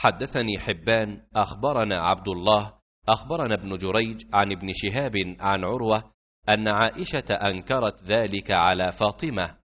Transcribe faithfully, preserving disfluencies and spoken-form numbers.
حدثني حبان أخبرنا عبد الله أخبرنا ابن جريج عن ابن شهاب عن عروة أن عائشة أنكرت ذلك على فاطمة،